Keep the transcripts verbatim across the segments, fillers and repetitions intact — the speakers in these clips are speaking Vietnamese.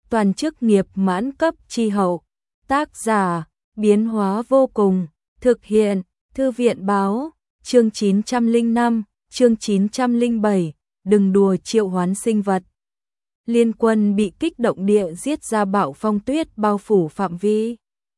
toàn chức nghiệp mãn cấp chi hậu. Tác giả, biến hóa vô cùng, thực hiện, Thư viện báo, chương chín trăm lẻ năm, chương chín trăm lẻ bảy, đừng đùa triệu hoán sinh vật. Liên quân bị kích động địa giết ra bão phong tuyết bao phủ phạm vi.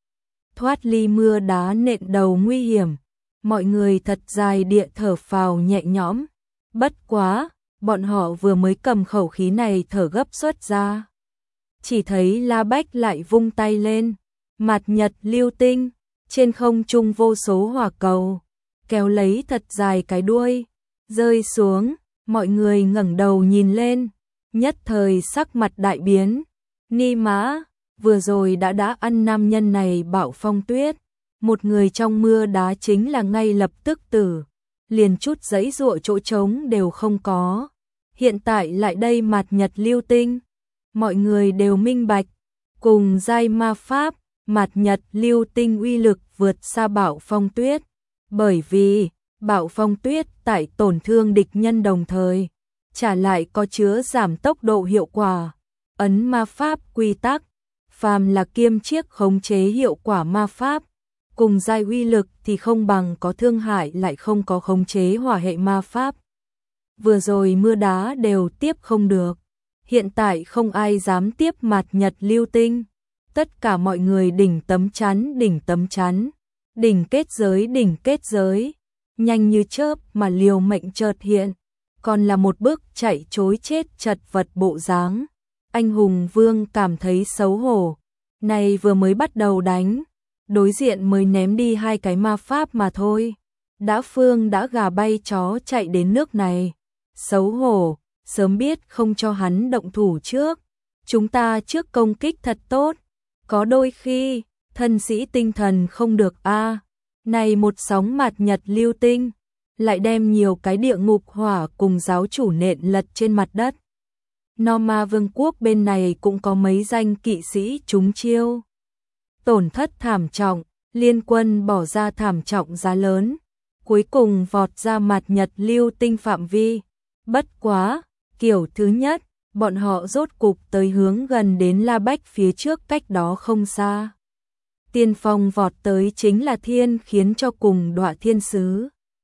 Thoát ly mưa đá nện đầu nguy hiểm, mọi người thật dài địa thở phào nhẹ nhõm. Bất quá, bọn họ vừa mới cầm khẩu khí này thở gấp xuất ra. Chỉ thấy La Bách lại vung tay lên, mạt nhật lưu tinh, trên không trung vô số hỏa cầu, kéo lấy thật dài cái đuôi, rơi xuống, mọi người ngẩng đầu nhìn lên, nhất thời sắc mặt đại biến. Ni mã, vừa rồi đã đã ăn nam nhân này bão phong tuyết, một người trong mưa đá chính là ngay lập tức tử, liền chút giãy giụa chỗ trống đều không có. Hiện tại lại đây mạt nhật lưu tinh, mọi người đều minh bạch, cùng giai ma pháp, mạt nhật lưu tinh uy lực vượt xa bão phong tuyết, bởi vì bão phong tuyết tại tổn thương địch nhân đồng thời, trả lại có chứa giảm tốc độ hiệu quả, ấn ma pháp quy tắc, phàm là kiêm chiếc khống chế hiệu quả ma pháp, cùng giai uy lực thì không bằng có thương hại lại không có khống chế hỏa hệ ma pháp. Vừa rồi mưa đá đều tiếp không được, hiện tại không ai dám tiếp mạt nhật lưu tinh, tất cả mọi người đỉnh tấm chắn đỉnh tấm chắn, đỉnh kết giới đỉnh kết giới, nhanh như chớp mà liều mệnh chợt hiện, còn là một bước chạy trối chết chật vật bộ dáng. Anh hùng vương cảm thấy xấu hổ, này vừa mới bắt đầu đánh, đối diện mới ném đi hai cái ma pháp mà thôi, đã phương đã gà bay chó chạy đến nước này, xấu hổ, sớm biết không cho hắn động thủ trước, chúng ta trước công kích thật tốt, có đôi khi, thân sĩ tinh thần không được a. Này một sóng mạt nhật lưu tinh, lại đem nhiều cái địa ngục hỏa cùng giáo chủ nện lật trên mặt đất. Norma vương quốc bên này cũng có mấy danh kỵ sĩ trúng chiêu. Tổn thất thảm trọng, liên quân bỏ ra thảm trọng giá lớn, cuối cùng vọt ra mạt nhật lưu tinh phạm vi. Bất quá, kiểu thứ nhất, bọn họ rốt cục tới hướng gần đến La Bách phía trước cách đó không xa. Tiên phong vọt tới chính là thiên khiến cho cùng đọa thiên sứ.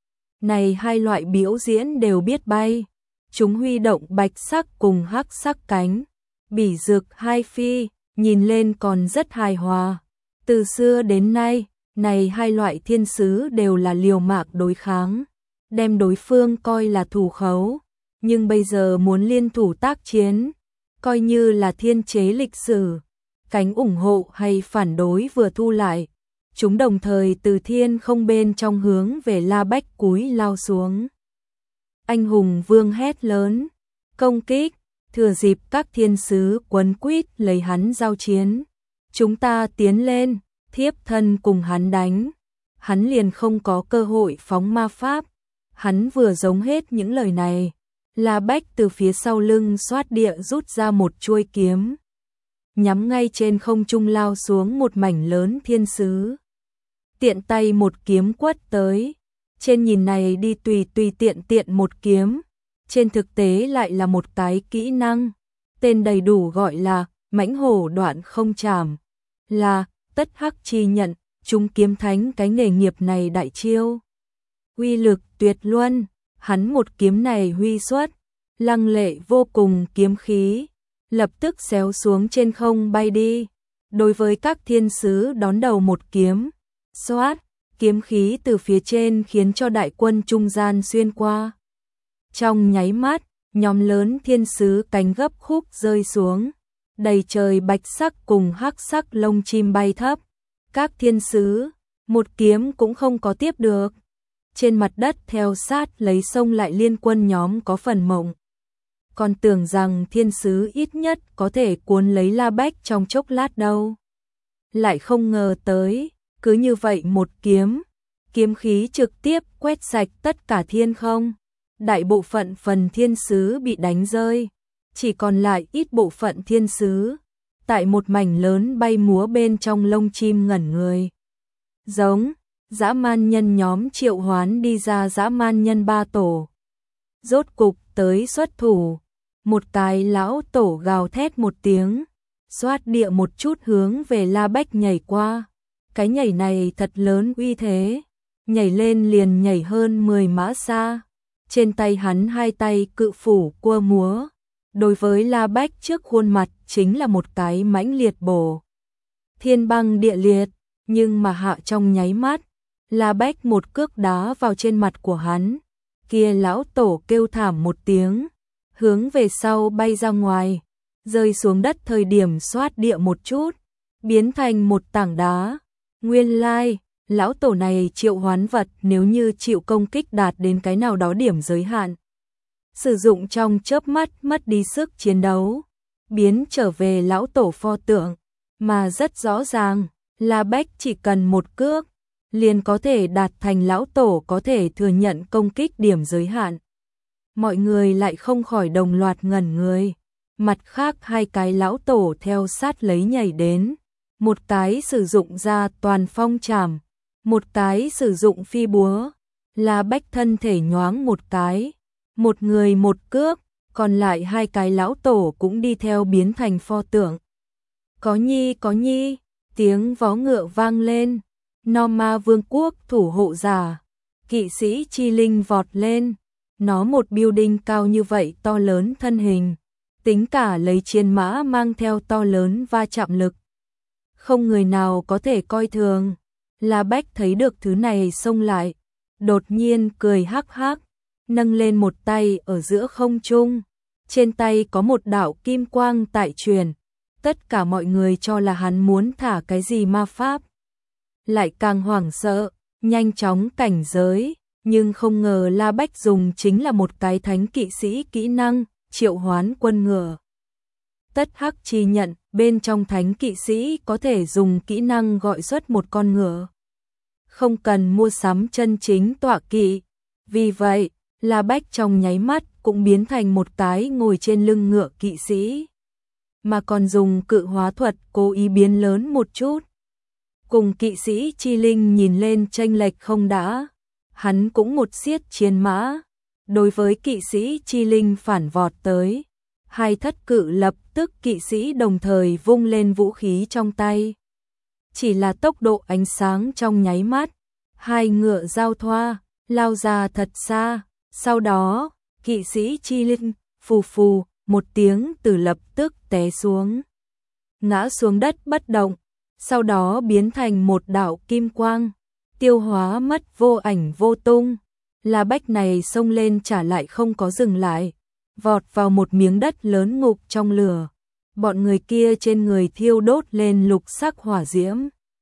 Này hai loại biểu diễn đều biết bay, chúng huy động bạch sắc cùng hắc sắc cánh, bỉ dược hai phi, nhìn lên còn rất hài hòa. Từ xưa đến nay, này hai loại thiên sứ đều là liều mạng đối kháng, đem đối phương coi là thủ khấu, nhưng bây giờ muốn liên thủ tác chiến, coi như là thiên chế lịch sử, cánh ủng hộ hay phản đối vừa thu lại, chúng đồng thời từ thiên không bên trong hướng về La Bách cúi lao xuống. Anh hùng vương hét lớn, công kích, thừa dịp các thiên sứ quấn quýt lấy hắn giao chiến. Chúng ta tiến lên, thiếp thân cùng hắn đánh. Hắn liền không có cơ hội phóng ma pháp. Hắn vừa giống hết những lời này. La Bách từ phía sau lưng xoát địa rút ra một chuôi kiếm, nhắm ngay trên không trung lao xuống một mảnh lớn thiên sứ. Tiện tay một kiếm quất tới, trên nhìn này đi tùy tùy tiện tiện một kiếm, trên thực tế lại là một cái kỹ năng, tên đầy đủ gọi là mãnh hổ đoạn không chảm, là tất hắc chi nhận, chúng kiếm thánh cái nghề nghiệp này đại chiêu. Uy lực tuyệt luân, hắn một kiếm này huy xuất, lăng lệ vô cùng kiếm khí, lập tức xéo xuống trên không bay đi. Đối với các thiên sứ đón đầu một kiếm, xoát, kiếm khí từ phía trên khiến cho đại quân trung gian xuyên qua. Trong nháy mắt, nhóm lớn thiên sứ cánh gấp khúc rơi xuống, đầy trời bạch sắc cùng hắc sắc lông chim bay thấp. Các thiên sứ, một kiếm cũng không có tiếp được. Trên mặt đất theo sát lấy sông lại liên quân nhóm có phần mộng. Còn tưởng rằng thiên sứ ít nhất có thể cuốn lấy La Bách trong chốc lát đâu. Lại không ngờ tới, cứ như vậy một kiếm, kiếm khí trực tiếp quét sạch tất cả thiên không. Đại bộ phận phần thiên sứ bị đánh rơi, chỉ còn lại ít bộ phận thiên sứ, tại một mảnh lớn bay múa bên trong lông chim ngẩn người. Giống, dã man nhân nhóm triệu hoán đi ra dã man nhân ba tổ. Rốt cục tới xuất thủ, một cái lão tổ gào thét một tiếng, xoát địa một chút hướng về La Bách nhảy qua. Cái nhảy này thật lớn uy thế, nhảy lên liền nhảy hơn mười mã xa. Trên tay hắn hai tay cự phủ cua múa, đối với La Bách trước khuôn mặt chính là một cái mãnh liệt bổ. Thiên băng địa liệt, nhưng mà hạ trong nháy mắt, La Bách một cước đá vào trên mặt của hắn. Kia lão tổ kêu thảm một tiếng, hướng về sau bay ra ngoài, rơi xuống đất thời điểm xoát địa một chút, biến thành một tảng đá. Nguyên lai, lão tổ này triệu hoán vật nếu như chịu công kích đạt đến cái nào đó điểm giới hạn, sử dụng trong chớp mắt mất đi sức chiến đấu, biến trở về lão tổ pho tượng, mà rất rõ ràng, La Bách chỉ cần một cước, liền có thể đạt thành lão tổ có thể thừa nhận công kích điểm giới hạn. Mọi người lại không khỏi đồng loạt ngẩn người, mặt khác hai cái lão tổ theo sát lấy nhảy đến, một cái sử dụng ra toàn phong trảm, một cái sử dụng phi búa. La Bách thân thể nhoáng một cái, một người một cước, còn lại hai cái lão tổ cũng đi theo biến thành pho tượng. Có nhi có nhi, tiếng vó ngựa vang lên, No Ma Vương quốc thủ hộ giả, kỵ sĩ chi linh vọt lên, nó một building cao như vậy to lớn thân hình, tính cả lấy chiến mã mang theo to lớn va chạm lực. Không người nào có thể coi thường. La Bách thấy được thứ này xông lại, đột nhiên cười hắc hắc, nâng lên một tay ở giữa không trung, trên tay có một đạo kim quang tại truyền, tất cả mọi người cho là hắn muốn thả cái gì ma pháp, lại càng hoảng sợ, nhanh chóng cảnh giới, nhưng không ngờ La Bách dùng chính là một cái thánh kỵ sĩ kỹ năng, triệu hoán quân ngựa. Tất hắc chi nhận, bên trong thánh kỵ sĩ có thể dùng kỹ năng gọi xuất một con ngựa. Không cần mua sắm chân chính tọa kỵ. Vì vậy, La Bách trong nháy mắt cũng biến thành một cái ngồi trên lưng ngựa kỵ sĩ. Mà còn dùng cự hóa thuật cố ý biến lớn một chút. Cùng kỵ sĩ chi linh nhìn lên chênh lệch không đã. Hắn cũng một xiết chiến mã. Đối với kỵ sĩ chi linh phản vọt tới. Hai thất cự lập tức kỵ sĩ đồng thời vung lên vũ khí trong tay. Chỉ là tốc độ ánh sáng trong nháy mắt, hai ngựa giao thoa, lao ra thật xa, sau đó, kỵ sĩ chi linh, phù phù, một tiếng từ lập tức té xuống. Ngã xuống đất bất động, sau đó biến thành một đạo kim quang, tiêu hóa mất vô ảnh vô tung. La Bách này xông lên trả lại không có dừng lại, vọt vào một miếng đất lớn ngục trong lửa. Bọn người kia trên người thiêu đốt lên lục sắc hỏa diễm.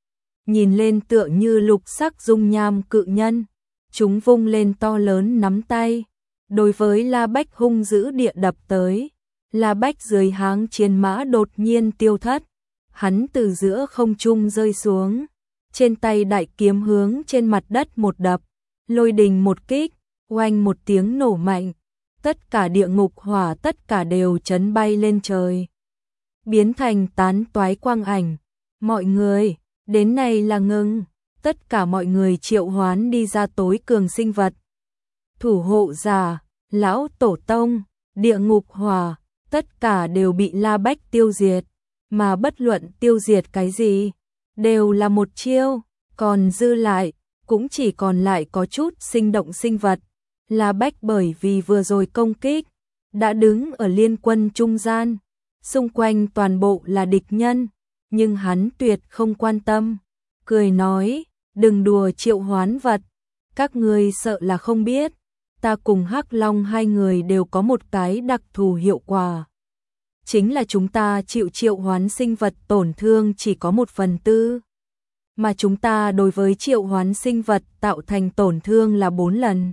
Nhìn lên tựa như lục sắc dung nham cự nhân. Chúng vung lên to lớn nắm tay. Đối với La Bách hung dữ địa đập tới. La Bách dưới háng chiến mã đột nhiên tiêu thất. Hắn từ giữa không trung rơi xuống. Trên tay đại kiếm hướng trên mặt đất một đập. Lôi đình một kích, oanh một tiếng nổ mạnh. Tất cả địa ngục hỏa tất cả đều chấn bay lên trời. Biến thành tán toái quang ảnh. Mọi người, đến này là ngừng. Tất cả mọi người triệu hoán đi ra tối cường sinh vật. Thủ hộ giả, lão tổ tông, địa ngục hỏa, tất cả đều bị La Bách tiêu diệt. Mà bất luận tiêu diệt cái gì, đều là một chiêu, còn dư lại, cũng chỉ còn lại có chút sinh động sinh vật. La Bách bởi vì vừa rồi công kích, đã đứng ở liên quân trung gian, xung quanh toàn bộ là địch nhân, nhưng hắn tuyệt không quan tâm, cười nói, đừng đùa triệu hoán vật, các người sợ là không biết, ta cùng Hắc Long hai người đều có một cái đặc thù hiệu quả. Chính là chúng ta chịu triệu hoán sinh vật tổn thương chỉ có một phần tư, mà chúng ta đối với triệu hoán sinh vật tạo thành tổn thương là bốn lần.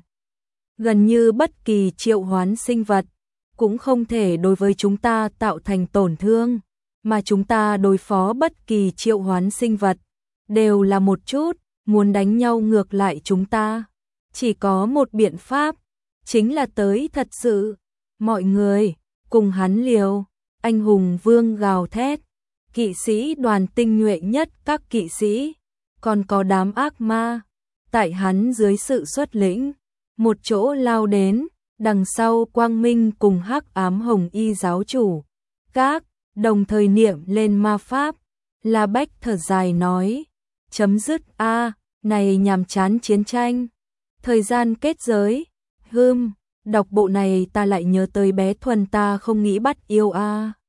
Gần như bất kỳ triệu hoán sinh vật cũng không thể đối với chúng ta tạo thành tổn thương, mà chúng ta đối phó bất kỳ triệu hoán sinh vật đều là một chút, muốn đánh nhau ngược lại chúng ta. Chỉ có một biện pháp, chính là tới thật sự. Mọi người, cùng hắn liều, anh hùng vương gào thét, kỵ sĩ đoàn tinh nhuệ nhất các kỵ sĩ, còn có đám ác ma, tại hắn dưới sự xuất lĩnh, một chỗ lao đến, đằng sau Quang Minh cùng Hắc Ám Hồng Y giáo chủ, các đồng thời niệm lên ma pháp. La Bách thở dài nói, chấm dứt a, này nhàm chán chiến tranh. Thời gian kết giới, hưm, đọc bộ này ta lại nhớ tới bé Thuần ta không nghĩ bắt yêu a.